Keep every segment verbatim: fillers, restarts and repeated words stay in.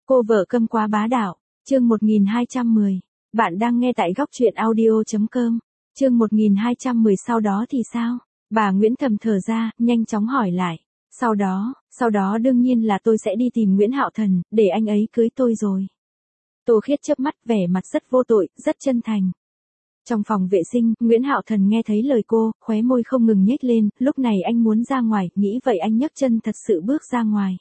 Cô vợ câm quá bá đạo, chương một nghìn hai trăm mười. Bạn đang nghe tại góc truyện audio.com. Chương một nghìn hai trăm mười sau đó thì sao? Bà Nguyễn thầm thở ra, nhanh chóng hỏi lại. Sau đó, sau đó đương nhiên là tôi sẽ đi tìm Nguyễn Hạo Thần, để anh ấy cưới tôi rồi. Tô Khiết chớp mắt, vẻ mặt rất vô tội, rất chân thành. Trong phòng vệ sinh, Nguyễn Hạo Thần nghe thấy lời cô, khóe môi không ngừng nhếch lên, lúc này anh muốn ra ngoài, nghĩ vậy anh nhấc chân thật sự bước ra ngoài.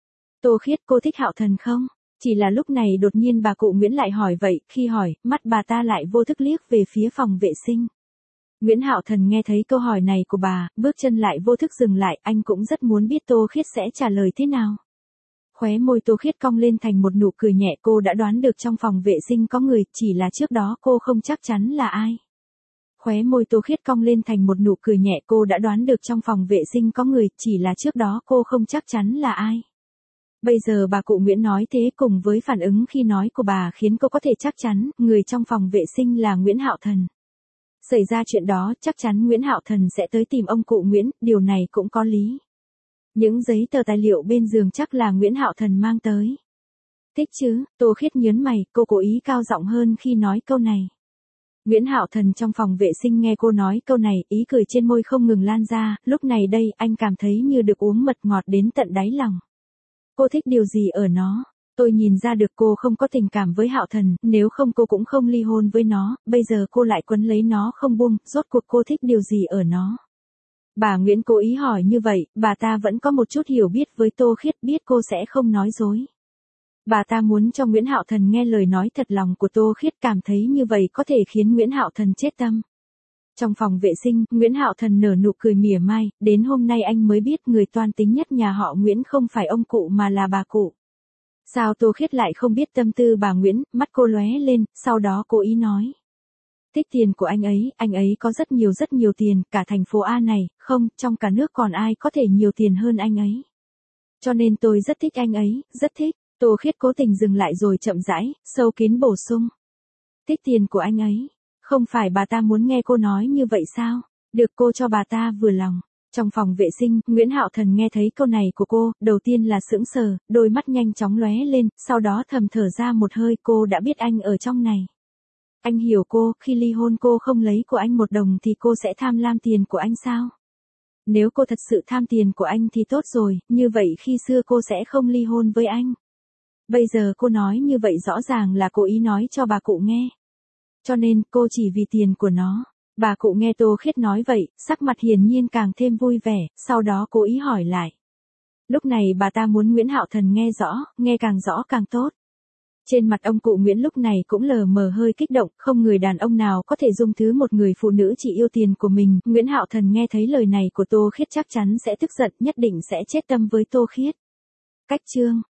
Tô Khiết, cô thích Hạo Thần không? Chỉ là lúc này đột nhiên bà cụ Nguyễn lại hỏi vậy, khi hỏi, mắt bà ta lại vô thức liếc về phía phòng vệ sinh. Nguyễn Hạo Thần nghe thấy câu hỏi này của bà, bước chân lại vô thức dừng lại, anh cũng rất muốn biết Tô Khiết sẽ trả lời thế nào. Khóe môi Tô Khiết cong lên thành một nụ cười nhẹ, cô đã đoán được trong phòng vệ sinh có người, chỉ là trước đó cô không chắc chắn là ai. Khóe môi Tô Khiết cong lên thành một nụ cười nhẹ, cô đã đoán được trong phòng vệ sinh có người, chỉ là trước đó cô không chắc chắn là ai. Bây giờ bà cụ Nguyễn nói thế cùng với phản ứng khi nói của bà khiến cô có thể chắc chắn, người trong phòng vệ sinh là Nguyễn Hạo Thần. Xảy ra chuyện đó, chắc chắn Nguyễn Hạo Thần sẽ tới tìm ông cụ Nguyễn, điều này cũng có lý. Những giấy tờ tài liệu bên giường chắc là Nguyễn Hạo Thần mang tới. Thích chứ? Tô Khiết nhớn mày, cô cố ý cao giọng hơn khi nói câu này. Nguyễn Hạo Thần trong phòng vệ sinh nghe cô nói câu này, ý cười trên môi không ngừng lan ra, lúc này đây anh cảm thấy như được uống mật ngọt đến tận đáy lòng. Cô thích điều gì ở nó? Tôi nhìn ra được cô không có tình cảm với Hạo Thần, nếu không cô cũng không ly hôn với nó, bây giờ cô lại quấn lấy nó không buông, rốt cuộc cô thích điều gì ở nó? Bà Nguyễn cố ý hỏi như vậy, bà ta vẫn có một chút hiểu biết với Tô Khiết, biết cô sẽ không nói dối. Bà ta muốn cho Nguyễn Hạo Thần nghe lời nói thật lòng của Tô Khiết, cảm thấy như vậy có thể khiến Nguyễn Hạo Thần chết tâm. Trong phòng vệ sinh, Nguyễn Hạo Thần nở nụ cười mỉa mai, đến hôm nay anh mới biết người toan tính nhất nhà họ Nguyễn không phải ông cụ mà là bà cụ. Sao Tô Khiết lại không biết tâm tư bà Nguyễn, mắt cô lóe lên, sau đó cố ý nói. Thích tiền của anh ấy, anh ấy có rất nhiều rất nhiều tiền, cả thành phố A này, không, trong cả nước còn ai có thể nhiều tiền hơn anh ấy. Cho nên tôi rất thích anh ấy, rất thích. Tô Khiết cố tình dừng lại rồi chậm rãi, sâu kín bổ sung. Thích tiền của anh ấy. Không phải bà ta muốn nghe cô nói như vậy sao? Được, cô cho bà ta vừa lòng. Trong phòng vệ sinh, Nguyễn Hạo Thần nghe thấy câu này của cô, đầu tiên là sững sờ, đôi mắt nhanh chóng lóe lên, sau đó thầm thở ra một hơi, cô đã biết anh ở trong này. Anh hiểu cô, khi ly hôn cô không lấy của anh một đồng thì cô sẽ tham lam tiền của anh sao? Nếu cô thật sự tham tiền của anh thì tốt rồi, như vậy khi xưa cô sẽ không ly hôn với anh. Bây giờ cô nói như vậy rõ ràng là cố ý nói cho bà cụ nghe. Cho nên, cô chỉ vì tiền của nó. Bà cụ nghe Tô Khiết nói vậy, sắc mặt hiển nhiên càng thêm vui vẻ, sau đó cố ý hỏi lại. Lúc này bà ta muốn Nguyễn Hạo Thần nghe rõ, nghe càng rõ càng tốt. Trên mặt ông cụ Nguyễn lúc này cũng lờ mờ hơi kích động, không người đàn ông nào có thể dung thứ một người phụ nữ chỉ yêu tiền của mình. Nguyễn Hạo Thần nghe thấy lời này của Tô Khiết chắc chắn sẽ tức giận, nhất định sẽ chết tâm với Tô Khiết. Cách chương.